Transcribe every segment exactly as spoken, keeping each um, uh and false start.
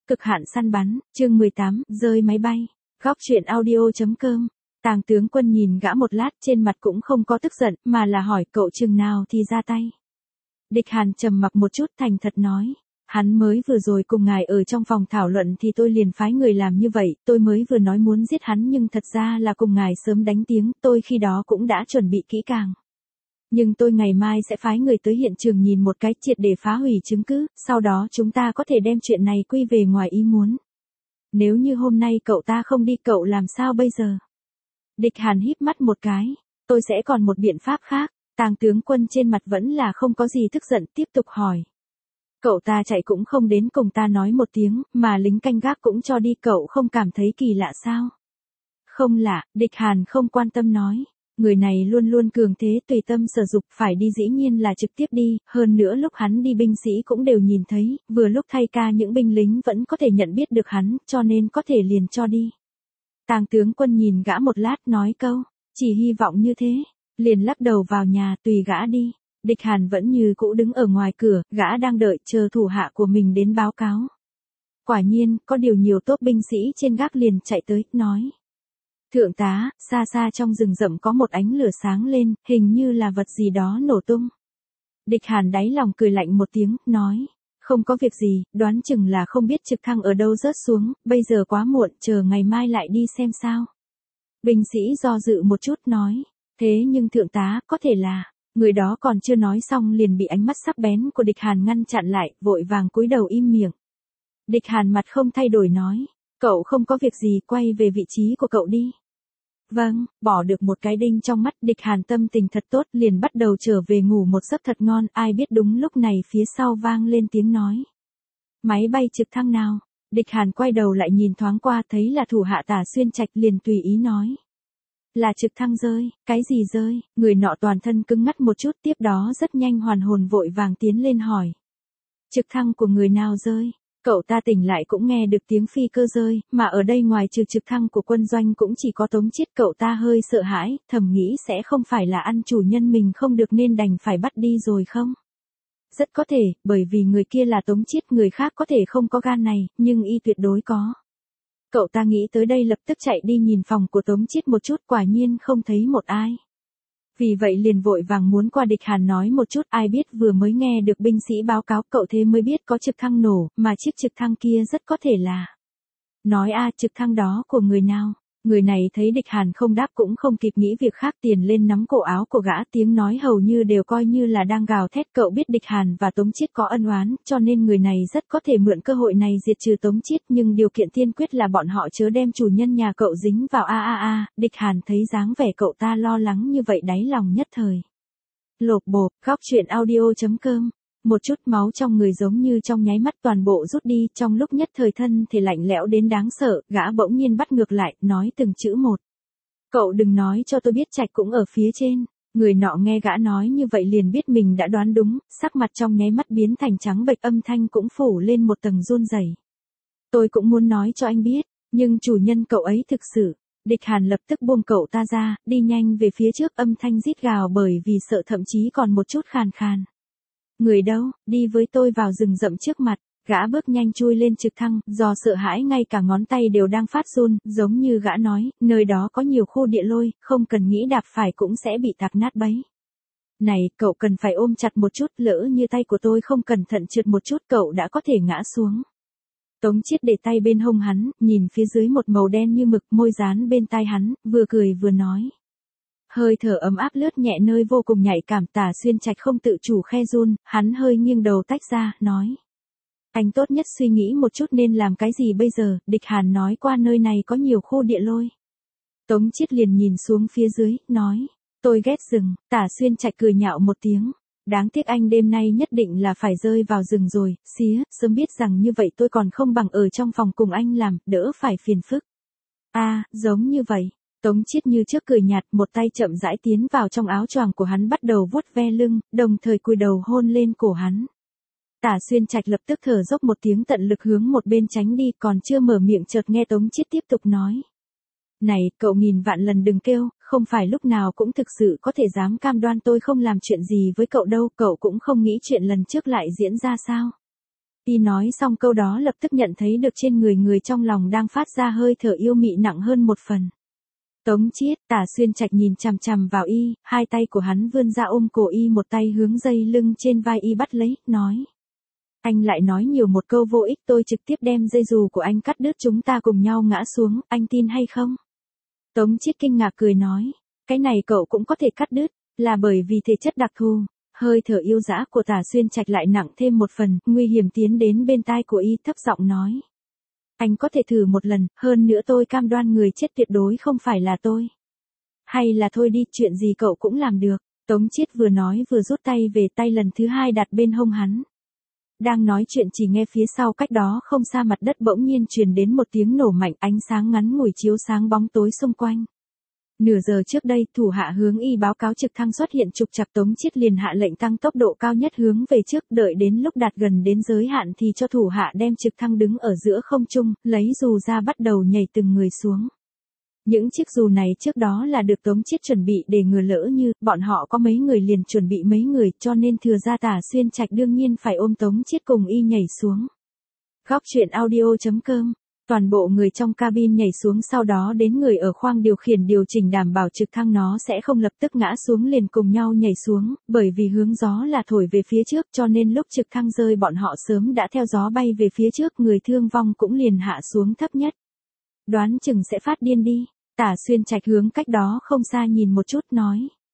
Cực hạn săn bắn, chương mười tám, rơi máy bay. Góc truyện audio chấm com. Tàng tướng Quân nhìn gã một lát, trên mặt cũng không có tức giận, mà là hỏi cậu chừng nào thì ra tay. Địch Hàn trầm mặc một chút, thành thật nói. Hắn mới vừa rồi cùng ngài ở trong phòng thảo luận thì tôi liền phái người làm như vậy, tôi mới vừa nói muốn giết hắn nhưng thật ra là cùng ngài sớm đánh tiếng, tôi khi đó cũng đã chuẩn bị kỹ càng. Nhưng tôi ngày mai sẽ phái người tới hiện trường nhìn một cái triệt để phá hủy chứng cứ, sau đó chúng ta có thể đem chuyện này quy về ngoài ý muốn. Nếu như hôm nay cậu ta không đi cậu làm sao bây giờ? Địch Hàn híp mắt một cái, tôi sẽ còn một biện pháp khác. Tàng tướng Quân trên mặt vẫn là không có gì tức giận, tiếp tục hỏi. Cậu ta chạy cũng không đến cùng ta nói một tiếng, mà lính canh gác cũng cho đi, cậu không cảm thấy kỳ lạ sao? Không lạ, Địch Hàn không quan tâm nói. Người này luôn luôn cường thế tùy tâm sở dục, phải đi dĩ nhiên là trực tiếp đi, hơn nữa lúc hắn đi binh sĩ cũng đều nhìn thấy, vừa lúc thay ca những binh lính vẫn có thể nhận biết được hắn, cho nên có thể liền cho đi. Tàng tướng Quân nhìn gã một lát nói câu, chỉ hy vọng như thế, liền lắc đầu vào nhà tùy gã đi. Địch Hàn vẫn như cũ đứng ở ngoài cửa, gã đang đợi chờ thủ hạ của mình đến báo cáo. Quả nhiên, có điều nhiều tốp binh sĩ trên gác liền chạy tới, nói. Thượng tá, xa xa trong rừng rậm có một ánh lửa sáng lên, hình như là vật gì đó nổ tung. Địch Hàn đáy lòng cười lạnh một tiếng, nói. Không có việc gì, đoán chừng là không biết trực thăng ở đâu rớt xuống, bây giờ quá muộn, chờ ngày mai lại đi xem sao. Binh sĩ do dự một chút nói. Thế nhưng thượng tá, có thể là. Người đó còn chưa nói xong liền bị ánh mắt sắc bén của Địch Hàn ngăn chặn lại, vội vàng cúi đầu im miệng. Địch Hàn mặt không thay đổi nói. Cậu không có việc gì, quay về vị trí của cậu đi. Vâng, bỏ được một cái đinh trong mắt, Địch Hàn tâm tình thật tốt, liền bắt đầu trở về ngủ một giấc thật ngon, ai biết đúng lúc này phía sau vang lên tiếng nói. Máy bay trực thăng nào? Địch Hàn quay đầu lại nhìn thoáng qua thấy là thủ hạ Tả Xuyên Trạch liền tùy ý nói. Là trực thăng rơi, cái gì rơi? Người nọ toàn thân cứng ngắt một chút, tiếp đó rất nhanh hoàn hồn vội vàng tiến lên hỏi. Trực thăng của người nào rơi? Cậu ta tỉnh lại cũng nghe được tiếng phi cơ rơi, mà ở đây ngoài trừ trực thăng của quân doanh cũng chỉ có Tống Chiết. Cậu ta hơi sợ hãi, thầm nghĩ sẽ không phải là ăn chủ nhân mình không được nên đành phải bắt đi rồi không? Rất có thể, bởi vì người kia là Tống Chiết, người khác có thể không có gan này, nhưng y tuyệt đối có. Cậu ta nghĩ tới đây lập tức chạy đi nhìn phòng của Tống Chiết một chút, quả nhiên không thấy một ai. Vì vậy liền vội vàng muốn qua Địch Hàn nói một chút, ai biết vừa mới nghe được binh sĩ báo cáo cậu thế mới biết có trực thăng nổ, mà chiếc trực thăng kia rất có thể là. Nói a trực thăng đó của người nào? Người này thấy Địch Hàn không đáp cũng không kịp nghĩ việc khác, tiền lên nắm cổ áo của gã, tiếng nói hầu như đều coi như là đang gào thét. Cậu biết Địch Hàn và Tống Chiết có ân oán, cho nên người này rất có thể mượn cơ hội này diệt trừ Tống Chiết, nhưng điều kiện tiên quyết là bọn họ chớ đem chủ nhân nhà cậu dính vào a a a. Địch Hàn thấy dáng vẻ cậu ta lo lắng như vậy đáy lòng nhất thời lộp bộp. Góc truyện audio chấm com. Một chút máu trong người giống như trong nháy mắt toàn bộ rút đi, trong lúc nhất thời thân thể lạnh lẽo đến đáng sợ, gã bỗng nhiên bắt ngược lại, nói từng chữ một. Cậu đừng nói cho tôi biết Trạch cũng ở phía trên. Người nọ nghe gã nói như vậy liền biết mình đã đoán đúng, sắc mặt trong nháy mắt biến thành trắng bệch, âm thanh cũng phủ lên một tầng run rẩy. Tôi cũng muốn nói cho anh biết, nhưng chủ nhân cậu ấy thực sự. Địch Hàn lập tức buông cậu ta ra, đi nhanh về phía trước, âm thanh rít gào bởi vì sợ thậm chí còn một chút khàn khàn. Người đâu, đi với tôi vào rừng rậm trước mặt. Gã bước nhanh chui lên trực thăng, do sợ hãi ngay cả ngón tay đều đang phát run, giống như gã nói, nơi đó có nhiều khu địa lôi, không cần nghĩ đạp phải cũng sẽ bị tạc nát bấy. Này, cậu cần phải ôm chặt một chút, lỡ như tay của tôi không cẩn thận trượt một chút cậu đã có thể ngã xuống. Tống Chiết để tay bên hông hắn, nhìn phía dưới một màu đen như mực, môi dán bên tai hắn, vừa cười vừa nói. Hơi thở ấm áp lướt nhẹ nơi vô cùng nhạy cảm. Tả Xuyên Trạch không tự chủ khe run, hắn hơi nghiêng đầu tách ra, nói. Anh tốt nhất suy nghĩ một chút nên làm cái gì bây giờ, Địch Hàn nói qua nơi này có nhiều khu địa lôi. Tống Chiết liền nhìn xuống phía dưới, nói. Tôi ghét rừng. Tả Xuyên Trạch cười nhạo một tiếng. Đáng tiếc anh đêm nay nhất định là phải rơi vào rừng rồi, xía, sớm biết rằng như vậy tôi còn không bằng ở trong phòng cùng anh làm, đỡ phải phiền phức. À, giống như vậy. Tống Chiết như trước cười nhạt, một tay chậm rãi tiến vào trong áo choàng của hắn bắt đầu vuốt ve lưng, đồng thời cúi đầu hôn lên cổ hắn. Tả Xuyên Trạch lập tức thở dốc một tiếng, tận lực hướng một bên tránh đi, còn chưa mở miệng chợt nghe Tống Chiết tiếp tục nói. Này, cậu nghìn vạn lần đừng kêu, không phải lúc nào cũng thực sự có thể dám cam đoan tôi không làm chuyện gì với cậu đâu, cậu cũng không nghĩ chuyện lần trước lại diễn ra sao. Y nói xong câu đó lập tức nhận thấy được trên người người trong lòng đang phát ra hơi thở yêu mị nặng hơn một phần. Tống Chiết, Tả Xuyên Trạch nhìn chằm chằm vào Y, hai tay của hắn vươn ra ôm cổ Y, một tay hướng dây lưng trên vai Y bắt lấy, nói. Anh lại nói nhiều một câu vô ích, tôi trực tiếp đem dây dù của anh cắt đứt, chúng ta cùng nhau ngã xuống, anh tin hay không? Tống Chiết kinh ngạc cười nói, cái này cậu cũng có thể cắt đứt, là bởi vì thể chất đặc thù. Hơi thở yêu dã của Tả Xuyên Trạch lại nặng thêm một phần, nguy hiểm tiến đến bên tai của Y, thấp giọng nói. Anh có thể thử một lần, hơn nữa tôi cam đoan người chết tuyệt đối không phải là tôi. Hay là thôi đi, chuyện gì cậu cũng làm được. Tống Chiết vừa nói vừa rút tay về, tay lần thứ hai đặt bên hông hắn. Đang nói chuyện chỉ nghe phía sau cách đó không xa mặt đất bỗng nhiên truyền đến một tiếng nổ mạnh, ánh sáng ngắn ngủi chiếu sáng bóng tối xung quanh. Nửa giờ trước đây, thủ hạ hướng Y báo cáo trực thăng xuất hiện trục trặc, Tống Chiết liền hạ lệnh tăng tốc độ cao nhất hướng về trước, đợi đến lúc đạt gần đến giới hạn thì cho thủ hạ đem trực thăng đứng ở giữa không trung, lấy dù ra bắt đầu nhảy từng người xuống. Những chiếc dù này trước đó là được Tống Chiết chuẩn bị để ngừa lỡ như bọn họ có mấy người liền chuẩn bị mấy người, cho nên thừa ra Tả Xuyên Trạch đương nhiên phải ôm Tống Chiết cùng Y nhảy xuống. Góc truyện audio chấm com. Toàn bộ người trong cabin nhảy xuống, sau đó đến người ở khoang điều khiển điều chỉnh đảm bảo trực thăng nó sẽ không lập tức ngã xuống, liền cùng nhau nhảy xuống, bởi vì hướng gió là thổi về phía trước cho nên lúc trực thăng rơi bọn họ sớm đã theo gió bay về phía trước, người thương vong cũng liền hạ xuống thấp nhất. Đoán chừng sẽ phát điên đi. Tả Xuyên Trạch hướng cách đó không xa nhìn một chút nói.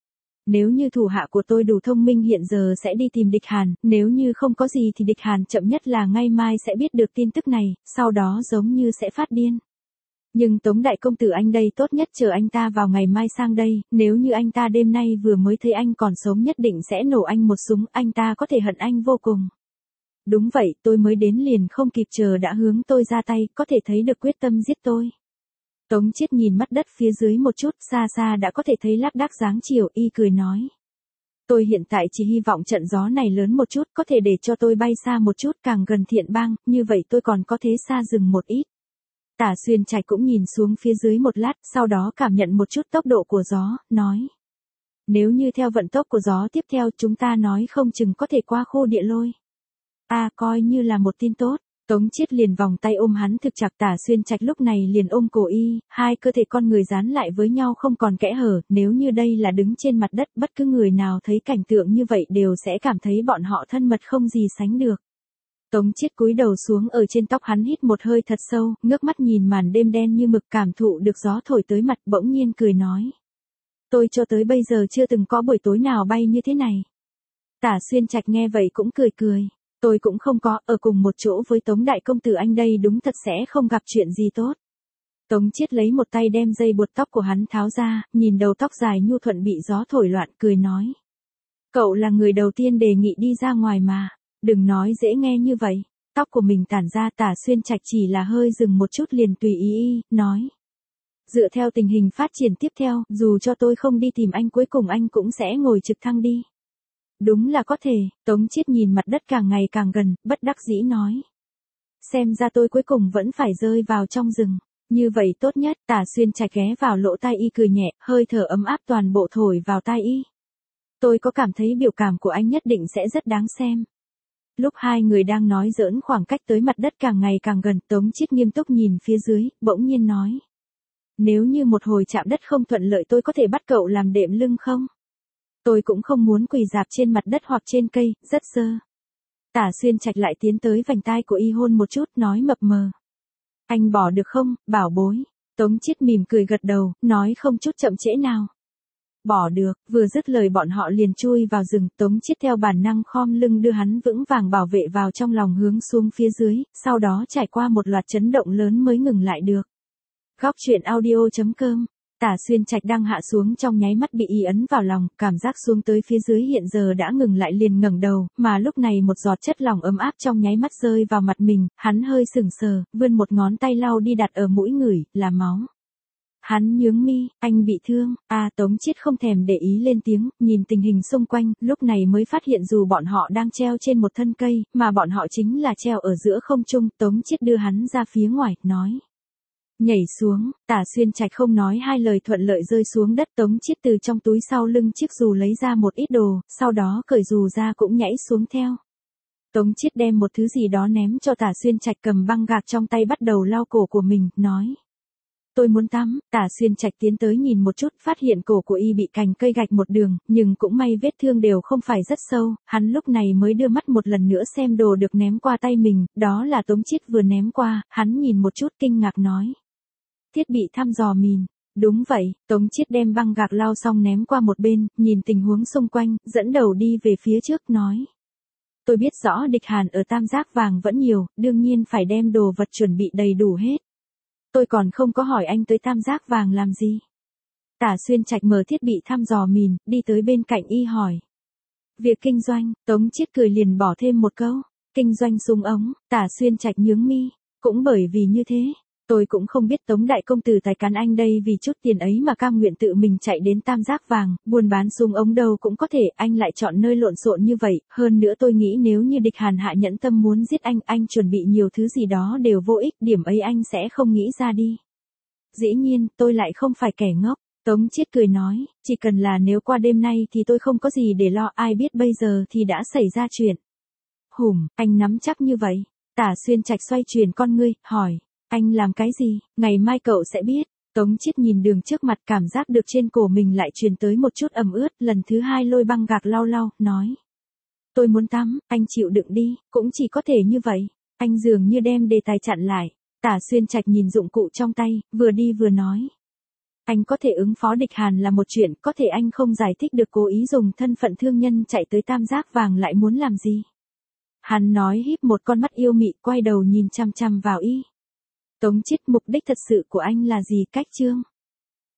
Nếu như thủ hạ của tôi đủ thông minh hiện giờ sẽ đi tìm địch Hàn, nếu như không có gì thì địch Hàn chậm nhất là ngày mai sẽ biết được tin tức này, sau đó giống như sẽ phát điên. Nhưng Tống đại công tử anh đây tốt nhất chờ anh ta vào ngày mai sang đây, nếu như anh ta đêm nay vừa mới thấy anh còn sống nhất định sẽ nổ anh một súng, anh ta có thể hận anh vô cùng. Đúng vậy, tôi mới đến liền không kịp chờ đã hướng tôi ra tay, có thể thấy được quyết tâm giết tôi. Tống Chiết nhìn mắt đất phía dưới một chút, xa xa đã có thể thấy lác đác dáng chiều, Y cười nói. Tôi hiện tại chỉ hy vọng trận gió này lớn một chút, có thể để cho tôi bay xa một chút, càng gần thiện bang, như vậy tôi còn có thế xa rừng một ít. Tả Xuyên Trạch cũng nhìn xuống phía dưới một lát, sau đó cảm nhận một chút tốc độ của gió, nói. Nếu như theo vận tốc của gió tiếp theo chúng ta nói không chừng có thể qua khu địa lôi. À, coi như là một tin tốt. Tống Chiết liền vòng tay ôm hắn thực chặt, Tả Xuyên Trạch lúc này liền ôm cổ Y, hai cơ thể con người dán lại với nhau không còn kẽ hở, nếu như đây là đứng trên mặt đất, bất cứ người nào thấy cảnh tượng như vậy đều sẽ cảm thấy bọn họ thân mật không gì sánh được. Tống Chiết cúi đầu xuống ở trên tóc hắn, hít một hơi thật sâu, ngước mắt nhìn màn đêm đen như mực, cảm thụ được gió thổi tới mặt, bỗng nhiên cười nói. Tôi cho tới bây giờ chưa từng có buổi tối nào bay như thế này. Tả Xuyên Trạch nghe vậy cũng cười cười. Tôi cũng không có, ở cùng một chỗ với Tống đại công tử anh đây đúng thật sẽ không gặp chuyện gì tốt. Tống Chiết lấy một tay đem dây buộc tóc của hắn tháo ra, nhìn đầu tóc dài nhu thuận bị gió thổi loạn, cười nói. Cậu là người đầu tiên đề nghị đi ra ngoài mà, đừng nói dễ nghe như vậy. Tóc của mình tản ra, Tả Xuyên Trạch chỉ là hơi dừng một chút liền tùy ý Y, nói. Dựa theo tình hình phát triển tiếp theo, dù cho tôi không đi tìm anh cuối cùng anh cũng sẽ ngồi trực thăng đi. Đúng là có thể, Tống Chiết nhìn mặt đất càng ngày càng gần, bất đắc dĩ nói. Xem ra tôi cuối cùng vẫn phải rơi vào trong rừng. Như vậy tốt nhất, Tả Xuyên Trạch ghé vào lỗ tai Y cười nhẹ, hơi thở ấm áp toàn bộ thổi vào tai Y. Tôi có cảm thấy biểu cảm của anh nhất định sẽ rất đáng xem. Lúc hai người đang nói giỡn, khoảng cách tới mặt đất càng ngày càng gần, Tống Chiết nghiêm túc nhìn phía dưới, bỗng nhiên nói. Nếu như một hồi chạm đất không thuận lợi tôi có thể bắt cậu làm đệm lưng không? Tôi cũng không muốn quỳ rạp trên mặt đất hoặc trên cây, rất dơ. Tả Xuyên Trạch lại tiến tới vành tai của Y hôn một chút, nói mập mờ. Anh bỏ được không, bảo bối? Tống Chiết mỉm cười gật đầu, nói không chút chậm trễ nào. Bỏ được, vừa dứt lời bọn họ liền chui vào rừng, Tống Chiết theo bản năng khom lưng đưa hắn vững vàng bảo vệ vào trong lòng hướng xuống phía dưới, sau đó trải qua một loạt chấn động lớn mới ngừng lại được. Góc truyện audio chấm com. Tả Xuyên Trạch đang hạ xuống trong nháy mắt bị Y ấn vào lòng, cảm giác xuống tới phía dưới hiện giờ đã ngừng lại liền ngẩng đầu, mà lúc này một giọt chất lỏng ấm áp trong nháy mắt rơi vào mặt mình, hắn hơi sừng sờ, vươn một ngón tay lau đi đặt ở mũi ngửi, là máu. Hắn nhướng mi, anh bị thương, à Tống Chiết không thèm để ý lên tiếng, nhìn tình hình xung quanh, lúc này mới phát hiện dù bọn họ đang treo trên một thân cây, mà bọn họ chính là treo ở giữa không trung, Tống Chiết đưa hắn ra phía ngoài, nói. Nhảy xuống, Tả Xuyên Trạch không nói hai lời thuận lợi rơi xuống đất, Tống Chiết từ trong túi sau lưng chiếc dù lấy ra một ít đồ, sau đó cởi dù ra cũng nhảy xuống theo. Tống Chiết đem một thứ gì đó ném cho Tả Xuyên Trạch, cầm băng gạc trong tay bắt đầu lau cổ của mình, nói. Tôi muốn tắm. Tả Xuyên Trạch tiến tới nhìn một chút, phát hiện cổ của y bị cành cây gạch một đường, nhưng cũng may vết thương đều không phải rất sâu, hắn lúc này mới đưa mắt một lần nữa xem đồ được ném qua tay mình, đó là Tống Chiết vừa ném qua, hắn nhìn một chút kinh ngạc nói. Thiết bị thăm dò mìn. Đúng vậy, Tống Chiết đem băng gạc lau xong ném qua một bên, nhìn tình huống xung quanh, dẫn đầu đi về phía trước nói. Tôi biết rõ địch Hàn ở tam giác vàng vẫn nhiều, đương nhiên phải đem đồ vật chuẩn bị đầy đủ hết. Tôi còn không có hỏi anh tới tam giác vàng làm gì. Tả Xuyên Trạch mở thiết bị thăm dò mìn, đi tới bên cạnh y hỏi. Việc kinh doanh. Tống Chiết cười liền bỏ thêm một câu. Kinh doanh súng ống. Tả Xuyên Trạch nhướng mi. Cũng bởi vì như thế, tôi cũng không biết Tống đại công tử tài cán anh đây vì chút tiền ấy mà cam nguyện tự mình chạy đến tam giác vàng, buôn bán súng ống đâu cũng có thể, anh lại chọn nơi lộn xộn như vậy, hơn nữa tôi nghĩ nếu như địch Hàn hạ nhẫn tâm muốn giết anh, anh chuẩn bị nhiều thứ gì đó đều vô ích, điểm ấy anh sẽ không nghĩ ra đi. Dĩ nhiên, tôi lại không phải kẻ ngốc. Tống Chiết cười nói, chỉ cần là nếu qua đêm nay thì tôi không có gì để lo, ai biết bây giờ thì đã xảy ra chuyện. Hùm, anh nắm chắc như vậy. Tả Xuyên Trạch xoay chuyển con ngươi, hỏi. Anh làm cái gì, ngày mai cậu sẽ biết. Tống Chiết nhìn đường trước mặt, cảm giác được trên cổ mình lại truyền tới một chút ẩm ướt, lần thứ hai lôi băng gạc lau lau, nói. Tôi muốn tắm, anh chịu đựng đi, cũng chỉ có thể như vậy. Anh dường như đem đề tài chặn lại. Tả Xuyên Trạch nhìn dụng cụ trong tay, vừa đi vừa nói. Anh có thể ứng phó địch Hàn là một chuyện, có thể anh không giải thích được cố ý dùng thân phận thương nhân chạy tới tam giác vàng lại muốn làm gì. Hắn nói híp một con mắt yêu mị, quay đầu nhìn chăm chăm vào y. Tống Chiết, mục đích thật sự của anh là gì? Cách chương